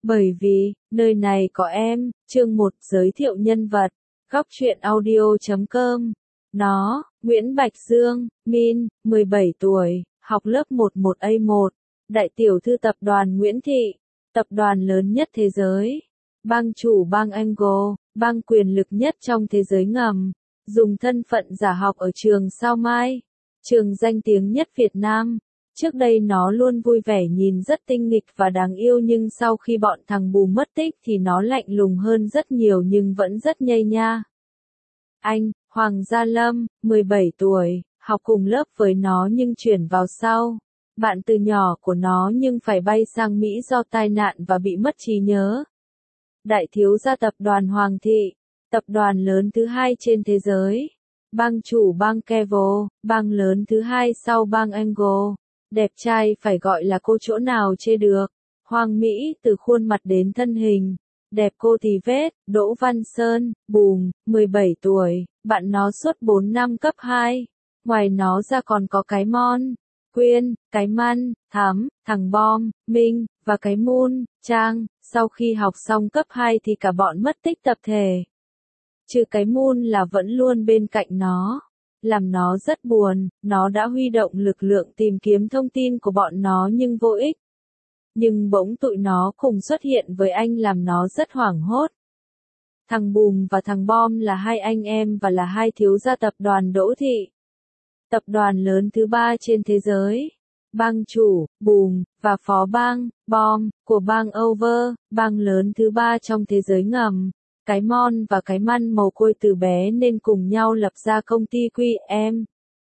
Bởi vì, nơi này có em, chương 1 giới thiệu nhân vật, góc truyện audio.com. Nó, Nguyễn Bạch Dương, Min, 17 tuổi, học lớp 11A1, đại tiểu thư tập đoàn Nguyễn Thị, tập đoàn lớn nhất thế giới, bang chủ bang Angle, bang quyền lực nhất trong thế giới ngầm, dùng thân phận giả học ở trường Sao Mai, trường danh tiếng nhất Việt Nam. Trước đây nó luôn vui vẻ nhìn rất tinh nghịch và đáng yêu, nhưng sau khi bọn thằng Bù mất tích thì nó lạnh lùng hơn rất nhiều nhưng vẫn rất nhây nha. Anh, Hoàng Gia Lâm, 17 tuổi, học cùng lớp với nó nhưng chuyển vào sau. Bạn từ nhỏ của nó nhưng phải bay sang Mỹ do tai nạn và bị mất trí nhớ. Đại thiếu gia tập đoàn Hoàng Thị, tập đoàn lớn thứ 2 trên thế giới. Bang chủ bang Kevo, bang lớn thứ 2 sau bang Angle. Đẹp trai phải gọi là cô chỗ nào chê được. Hoàng Mỹ từ khuôn mặt đến thân hình. Đẹp cô thì vết. Đỗ Văn Sơn, Bùm, 17 tuổi, bạn nó suốt 4 năm cấp 2. Ngoài nó ra còn có cái Mon, Quyên, cái Man, Thắm, thằng Bom, Minh, và cái Moon, Trang. Sau khi học xong cấp 2 thì cả bọn mất tích tập thể. Trừ cái Moon là vẫn luôn bên cạnh nó. Làm nó rất buồn, nó đã huy động lực lượng tìm kiếm thông tin của bọn nó nhưng vô ích. Nhưng bỗng tụi nó cùng xuất hiện với anh làm nó rất hoảng hốt. Thằng Bùm và thằng Bom là hai anh em và là hai thiếu gia tập đoàn Đỗ Thị. Tập đoàn lớn thứ 3 trên thế giới. Bang chủ, Bùm, và phó bang, Bom, của bang Over, bang lớn thứ 3 trong thế giới ngầm. Cái Mon và cái Man mồ côi từ bé nên cùng nhau lập ra công ty QM.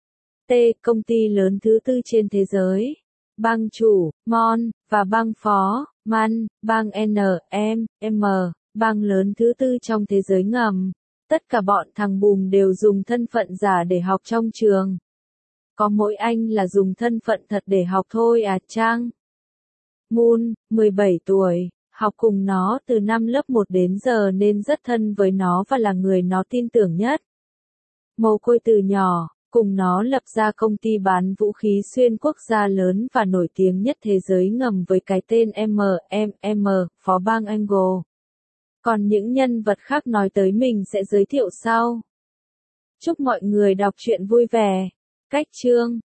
Công ty lớn thứ 4 trên thế giới. Bang chủ, Mon, và bang phó, Man, bang NM, bang lớn thứ 4 trong thế giới ngầm. Tất cả bọn thằng Bùm đều dùng thân phận giả để học trong trường. Có mỗi anh là dùng thân phận thật để học thôi à Trang. Moon, 17 tuổi. Học cùng nó từ năm lớp 1 đến giờ nên rất thân với nó và là người nó tin tưởng nhất. Mồ côi từ nhỏ, cùng nó lập ra công ty bán vũ khí xuyên quốc gia lớn và nổi tiếng nhất thế giới ngầm với cái tên MMM, phó bang Angle. Còn những nhân vật khác nói tới mình sẽ giới thiệu sau. Chúc mọi người đọc truyện vui vẻ. Cách chương